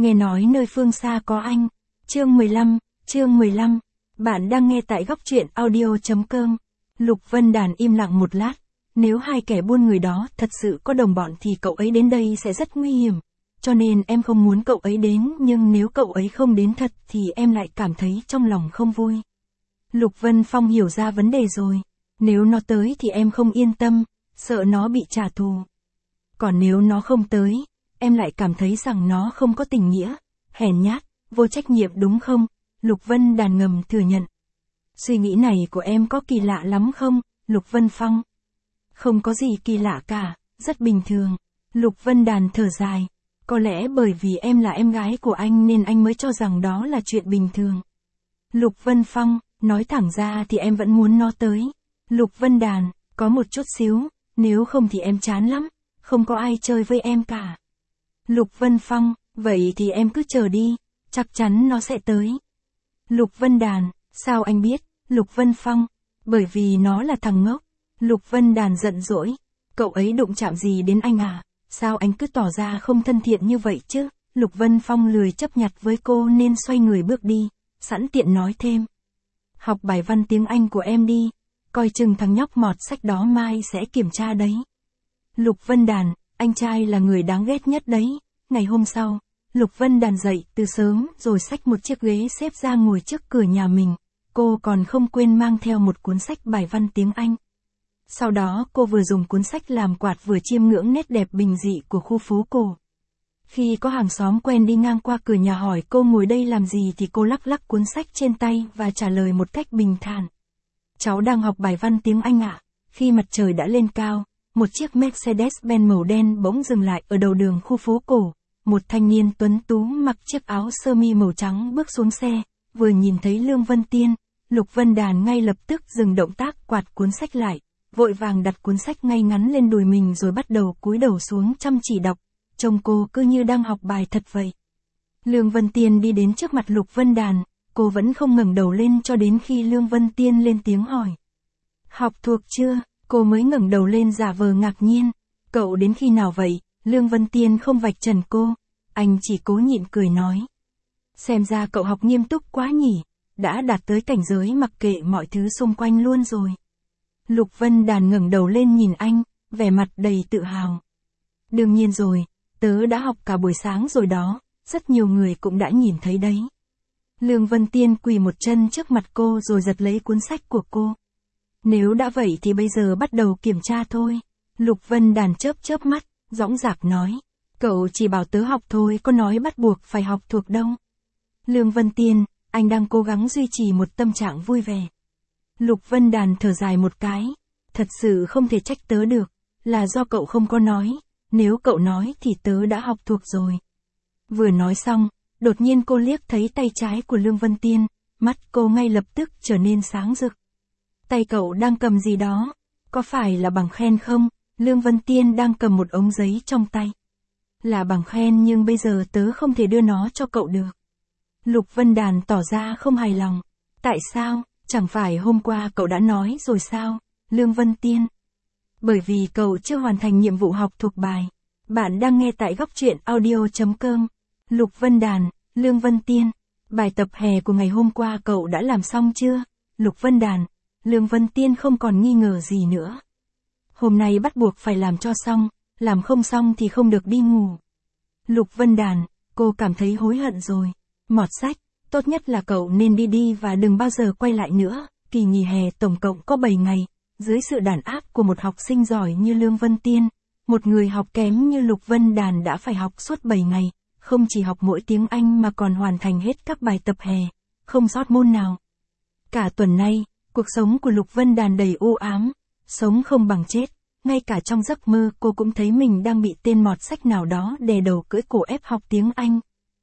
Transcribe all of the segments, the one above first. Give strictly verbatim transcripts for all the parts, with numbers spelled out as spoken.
Nghe nói nơi phương xa có anh. Chương mười lăm, chương mười lăm. Bạn đang nghe tại góc truyện audio.com. Lục Vân Đàn im lặng một lát. Nếu hai kẻ buôn người đó thật sự có đồng bọn thì cậu ấy đến đây sẽ rất nguy hiểm. Cho nên em không muốn cậu ấy đến, nhưng nếu cậu ấy không đến thật thì em lại cảm thấy trong lòng không vui. Lục Vân Phong hiểu ra vấn đề rồi. Nếu nó tới thì em không yên tâm, sợ nó bị trả thù. Còn nếu nó không tới, em lại cảm thấy rằng nó không có tình nghĩa, hèn nhát, vô trách nhiệm đúng không? Lục Vân Đàn ngầm thừa nhận. Suy nghĩ này của em có kỳ lạ lắm không, Lục Vân Phong? Không có gì kỳ lạ cả, rất bình thường. Lục Vân Đàn thở dài. Có lẽ bởi vì em là em gái của anh nên anh mới cho rằng đó là chuyện bình thường. Lục Vân Phong, nói thẳng ra thì em vẫn muốn nó tới. Lục Vân Đàn, có một chút xíu, nếu không thì em chán lắm, không có ai chơi với em cả. Lục Vân Phong, vậy thì em cứ chờ đi, chắc chắn nó sẽ tới. Lục Vân Đàn, sao anh biết? Lục Vân Phong, bởi vì nó là thằng ngốc. Lục Vân Đàn giận dỗi, cậu ấy đụng chạm gì đến anh à? Sao anh cứ tỏ ra không thân thiện như vậy chứ? Lục Vân Phong lười chấp nhặt với cô nên xoay người bước đi, sẵn tiện nói thêm. Học bài văn tiếng Anh của em đi, coi chừng thằng nhóc mọt sách đó mai sẽ kiểm tra đấy. Lục Vân Đàn, anh trai là người đáng ghét nhất đấy. Ngày hôm sau, Lục Vân Đàn dậy từ sớm rồi xách một chiếc ghế xếp ra ngồi trước cửa nhà mình. Cô còn không quên mang theo một cuốn sách bài văn tiếng Anh. Sau đó cô vừa dùng cuốn sách làm quạt vừa chiêm ngưỡng nét đẹp bình dị của khu phố cổ. Khi có hàng xóm quen đi ngang qua cửa nhà hỏi cô ngồi đây làm gì thì cô lắc lắc cuốn sách trên tay và trả lời một cách bình thản. Cháu đang học bài văn tiếng Anh ạ. Khi mặt trời đã lên cao, một chiếc Mercedes-Benz màu đen bỗng dừng lại ở đầu đường khu phố cổ. Một thanh niên tuấn tú mặc chiếc áo sơ mi màu trắng bước xuống xe, vừa nhìn thấy Lương Vân Tiên, Lục Vân Đàn ngay lập tức dừng động tác quạt cuốn sách lại, vội vàng đặt cuốn sách ngay ngắn lên đùi mình rồi bắt đầu cúi đầu xuống chăm chỉ đọc, trông cô cứ như đang học bài thật vậy. Lương Vân Tiên đi đến trước mặt Lục Vân Đàn, cô vẫn không ngẩng đầu lên cho đến khi Lương Vân Tiên lên tiếng hỏi. Học thuộc chưa? Cô mới ngẩng đầu lên giả vờ ngạc nhiên. Cậu đến khi nào vậy? Lương Vân Tiên không vạch trần cô, anh chỉ cố nhịn cười nói. Xem ra cậu học nghiêm túc quá nhỉ, đã đạt tới cảnh giới mặc kệ mọi thứ xung quanh luôn rồi. Lục Vân Đàn ngẩng đầu lên nhìn anh, vẻ mặt đầy tự hào. Đương nhiên rồi, tớ đã học cả buổi sáng rồi đó, rất nhiều người cũng đã nhìn thấy đấy. Lương Vân Tiên quỳ một chân trước mặt cô rồi giật lấy cuốn sách của cô. Nếu đã vậy thì bây giờ bắt đầu kiểm tra thôi. Lục Vân Đàn chớp chớp mắt, dõng dạc nói. Cậu chỉ bảo tớ học thôi, có nói bắt buộc phải học thuộc đâu. Lương Vân Tiên, anh đang cố gắng duy trì một tâm trạng vui vẻ. Lục Vân Đàn thở dài một cái. Thật sự không thể trách tớ được, là do cậu không có nói, nếu cậu nói thì tớ đã học thuộc rồi. Vừa nói xong, đột nhiên cô liếc thấy tay trái của Lương Vân Tiên, mắt cô ngay lập tức trở nên sáng rực. Tay cậu đang cầm gì đó, có phải là bằng khen không? Lương Vân Tiên đang cầm một ống giấy trong tay. Là bằng khen nhưng bây giờ tớ không thể đưa nó cho cậu được. Lục Vân Đàn tỏ ra không hài lòng. Tại sao? Chẳng phải hôm qua cậu đã nói rồi sao? Lương Vân Tiên. Bởi vì cậu chưa hoàn thành nhiệm vụ học thuộc bài. Bạn đang nghe tại góc truyện audio.com. Lục Vân Đàn, Lương Vân Tiên. Bài tập hè của ngày hôm qua cậu đã làm xong chưa? Lục Vân Đàn. Lương Vân Tiên không còn nghi ngờ gì nữa. Hôm nay bắt buộc phải làm cho xong, làm không xong thì không được đi ngủ. Lục Vân Đàn, cô cảm thấy hối hận rồi. Mọt sách, tốt nhất là cậu nên đi đi và đừng bao giờ quay lại nữa. Kỳ nghỉ hè tổng cộng có bảy ngày, dưới sự đàn áp của một học sinh giỏi như Lương Vân Tiên, một người học kém như Lục Vân Đàn đã phải học suốt bảy ngày, không chỉ học mỗi tiếng Anh mà còn hoàn thành hết các bài tập hè, không sót môn nào. Cả tuần nay, cuộc sống của Lục Vân Đàn đầy u ám, sống không bằng chết, ngay cả trong giấc mơ cô cũng thấy mình đang bị tên mọt sách nào đó đè đầu cưỡi cổ ép học tiếng Anh.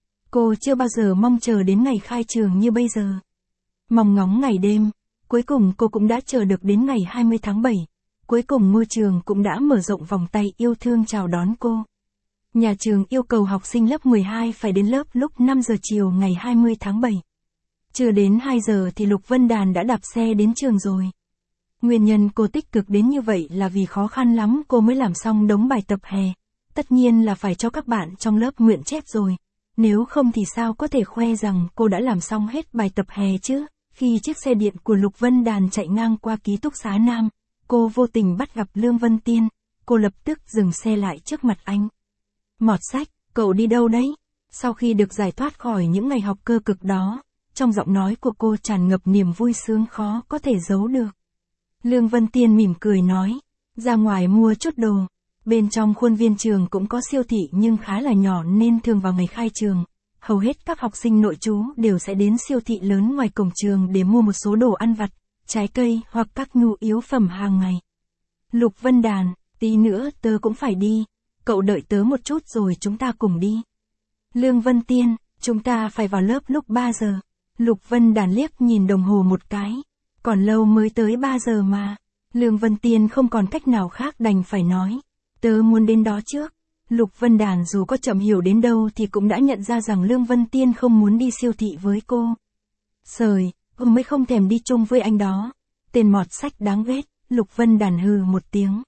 Cô chưa bao giờ mong chờ đến ngày khai trường như bây giờ. Mong ngóng ngày đêm, cuối cùng cô cũng đã chờ được đến ngày hai mươi tháng bảy, cuối cùng ngôi trường cũng đã mở rộng vòng tay yêu thương chào đón cô. Nhà trường yêu cầu học sinh lớp mười hai phải đến lớp lúc năm giờ chiều ngày hai mươi tháng bảy. Chưa đến hai giờ thì Lục Vân Đàn đã đạp xe đến trường rồi. Nguyên nhân cô tích cực đến như vậy là vì khó khăn lắm cô mới làm xong đống bài tập hè. Tất nhiên là phải cho các bạn trong lớp nguyện chép rồi. Nếu không thì sao có thể khoe rằng cô đã làm xong hết bài tập hè chứ? Khi chiếc xe điện của Lục Vân Đàn chạy ngang qua ký túc xá Nam, cô vô tình bắt gặp Lương Vân Tiên, cô lập tức dừng xe lại trước mặt anh. Mọt sách, cậu đi đâu đấy? Sau khi được giải thoát khỏi những ngày học cơ cực đó, trong giọng nói của cô tràn ngập niềm vui sướng khó có thể giấu được. Lương Vân Tiên mỉm cười nói, ra ngoài mua chút đồ. Bên trong khuôn viên trường cũng có siêu thị nhưng khá là nhỏ nên thường vào ngày khai trường, hầu hết các học sinh nội trú đều sẽ đến siêu thị lớn ngoài cổng trường để mua một số đồ ăn vặt, trái cây hoặc các nhu yếu phẩm hàng ngày. Lục Vân Đàn, tí nữa tớ cũng phải đi, cậu đợi tớ một chút rồi chúng ta cùng đi. Lương Vân Tiên, chúng ta phải vào lớp lúc ba giờ. Lục Vân Đàn liếc nhìn đồng hồ một cái, còn lâu mới tới ba giờ mà. Lương Vân Tiên không còn cách nào khác đành phải nói, tớ muốn đến đó trước. Lục Vân Đàn dù có chậm hiểu đến đâu thì cũng đã nhận ra rằng Lương Vân Tiên không muốn đi siêu thị với cô. Sời, cô mới không thèm đi chung với anh đó. Tên mọt sách đáng ghét, Lục Vân Đàn hừ một tiếng.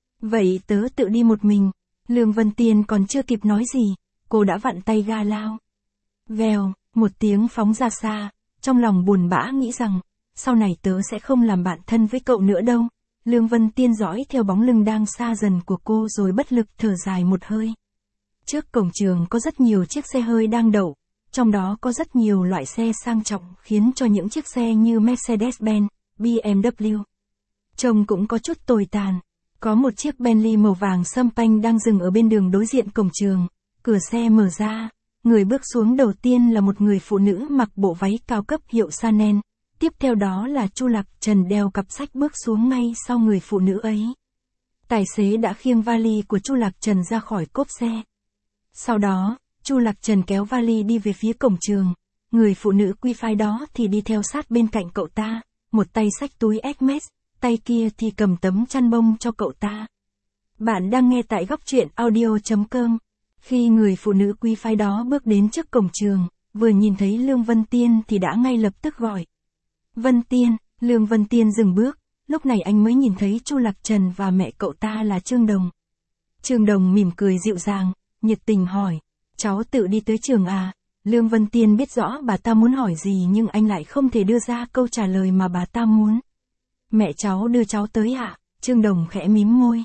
Vậy tớ tự đi một mình. Lương Vân Tiên còn chưa kịp nói gì, cô đã vặn tay ga lao. Vèo, một tiếng phóng ra xa, trong lòng buồn bã nghĩ rằng, sau này tớ sẽ không làm bạn thân với cậu nữa đâu. Lương Vân Tiên dõi theo bóng lưng đang xa dần của cô rồi bất lực thở dài một hơi. Trước cổng trường có rất nhiều chiếc xe hơi đang đậu, trong đó có rất nhiều loại xe sang trọng khiến cho những chiếc xe như Mercedes-Benz, bê em vê, trông cũng có chút tồi tàn. Có một chiếc Bentley màu vàng sâm panh đang dừng ở bên đường đối diện cổng trường, cửa xe mở ra, người bước xuống đầu tiên là một người phụ nữ mặc bộ váy cao cấp hiệu Chanel. Tiếp theo đó là Chu Lạc Trần đeo cặp sách bước xuống ngay sau người phụ nữ ấy. Tài xế đã khiêng vali của Chu Lạc Trần ra khỏi cốp xe. Sau đó, Chu Lạc Trần kéo vali đi về phía cổng trường. Người phụ nữ quy phái đó thì đi theo sát bên cạnh cậu ta, một tay xách túi Hermes, tay kia thì cầm tấm chăn bông cho cậu ta. Bạn đang nghe tại góc truyện audio chấm com. Khi người phụ nữ quy phái đó bước đến trước cổng trường, vừa nhìn thấy Lương Vân Tiên thì đã ngay lập tức gọi. Vân Tiên, Lương Vân Tiên dừng bước, lúc này anh mới nhìn thấy Chu Lạc Trần và mẹ cậu ta là Trương Đồng. Trương Đồng mỉm cười dịu dàng, nhiệt tình hỏi, cháu tự đi tới trường à? Lương Vân Tiên biết rõ bà ta muốn hỏi gì nhưng anh lại không thể đưa ra câu trả lời mà bà ta muốn. Mẹ cháu đưa cháu tới ạ? À? Trương Đồng khẽ mím môi.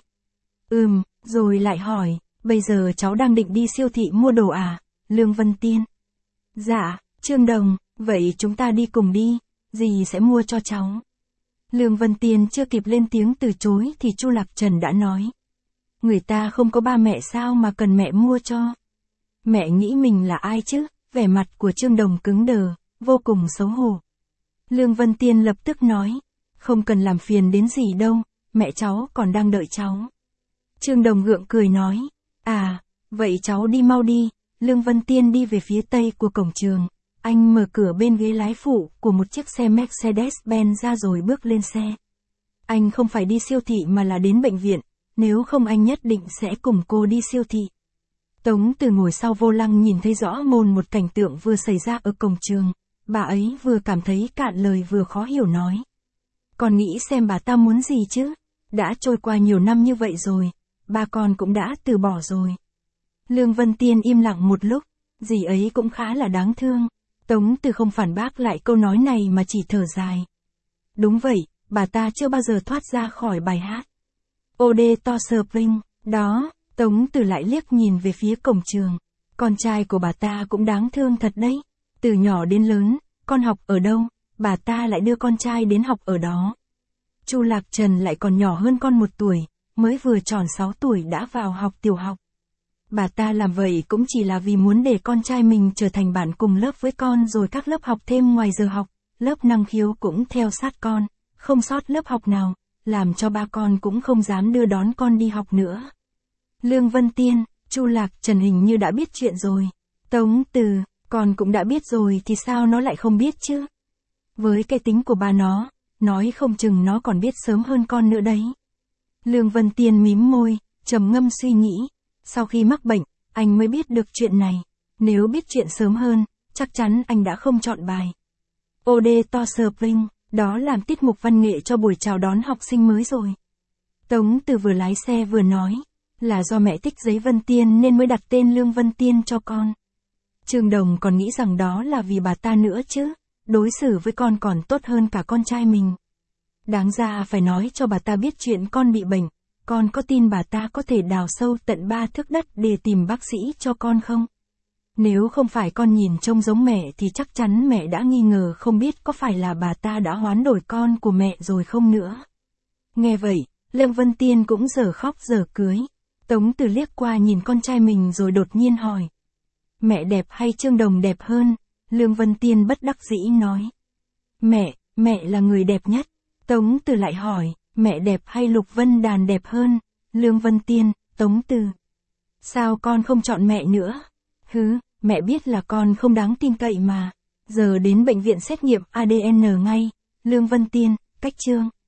Ừm, rồi lại hỏi, bây giờ cháu đang định đi siêu thị mua đồ à? Lương Vân Tiên. Dạ, Trương Đồng, vậy chúng ta đi cùng đi. Dì sẽ mua cho cháu. Lương Vân Tiên chưa kịp lên tiếng từ chối thì Chu Lạc Trần đã nói. Người ta không có ba mẹ sao mà cần mẹ mua cho. Mẹ nghĩ mình là ai chứ? Vẻ mặt của Trương Đồng cứng đờ, vô cùng xấu hổ. Lương Vân Tiên lập tức nói. Không cần làm phiền đến gì đâu, mẹ cháu còn đang đợi cháu. Trương Đồng gượng cười nói. À, vậy cháu đi mau đi. Lương Vân Tiên đi về phía tây của cổng trường. Anh mở cửa bên ghế lái phụ của một chiếc xe Mercedes-Benz ra rồi bước lên xe. Anh không phải đi siêu thị mà là đến bệnh viện, nếu không anh nhất định sẽ cùng cô đi siêu thị. Tống Từ ngồi sau vô lăng nhìn thấy rõ mồn một cảnh tượng vừa xảy ra ở cổng trường, bà ấy vừa cảm thấy cạn lời vừa khó hiểu nói. Còn nghĩ xem bà ta muốn gì chứ, đã trôi qua nhiều năm như vậy rồi, ba con cũng đã từ bỏ rồi. Lương Vân Tiên im lặng một lúc, dì ấy cũng khá là đáng thương. Tống Từ không phản bác lại câu nói này mà chỉ thở dài. Đúng vậy, bà ta chưa bao giờ thoát ra khỏi bài hát. Ode to Spring, đó, Tống Từ lại liếc nhìn về phía cổng trường. Con trai của bà ta cũng đáng thương thật đấy. Từ nhỏ đến lớn, con học ở đâu, bà ta lại đưa con trai đến học ở đó. Chu Lạc Trần lại còn nhỏ hơn con một tuổi, mới vừa tròn sáu tuổi đã vào học tiểu học. Bà ta làm vậy cũng chỉ là vì muốn để con trai mình trở thành bạn cùng lớp với con rồi các lớp học thêm ngoài giờ học, lớp năng khiếu cũng theo sát con, không sót lớp học nào, làm cho ba con cũng không dám đưa đón con đi học nữa. Lương Vân Tiên, Chu Lạc Trần hình như đã biết chuyện rồi. Tống Từ, con cũng đã biết rồi thì sao nó lại không biết chứ? Với cái tính của ba nó, nói không chừng nó còn biết sớm hơn con nữa đấy. Lương Vân Tiên mím môi, trầm ngâm suy nghĩ. Sau khi mắc bệnh, anh mới biết được chuyện này. Nếu biết chuyện sớm hơn, chắc chắn anh đã không chọn bài Ode to Spring, đó làm tiết mục văn nghệ cho buổi chào đón học sinh mới rồi. Tống Từ vừa lái xe vừa nói, là do mẹ thích giấy Vân Tiên nên mới đặt tên Lương Vân Tiên cho con. Trương Đồng còn nghĩ rằng đó là vì bà ta nữa chứ, đối xử với con còn tốt hơn cả con trai mình. Đáng ra phải nói cho bà ta biết chuyện con bị bệnh, con có tin bà ta có thể đào sâu tận ba thước đất để tìm bác sĩ cho con không? Nếu không phải con nhìn trông giống mẹ thì chắc chắn mẹ đã nghi ngờ không biết có phải là bà ta đã hoán đổi con của mẹ rồi không nữa. Nghe vậy, Lương Vân Tiên cũng giờ khóc giờ cưới. Tống Từ liếc qua nhìn con trai mình rồi đột nhiên hỏi. Mẹ đẹp hay Trương Đồng đẹp hơn? Lương Vân Tiên bất đắc dĩ nói. Mẹ, mẹ là người đẹp nhất. Tống Từ lại hỏi, mẹ đẹp hay Lục Vân Đàn đẹp hơn? Lương Vân Tiên, Tống Từ. Sao con không chọn mẹ nữa? Hứ, mẹ biết là con không đáng tin cậy mà. Giờ đến bệnh viện xét nghiệm a đê en ngay. Lương Vân Tiên, cách Trương.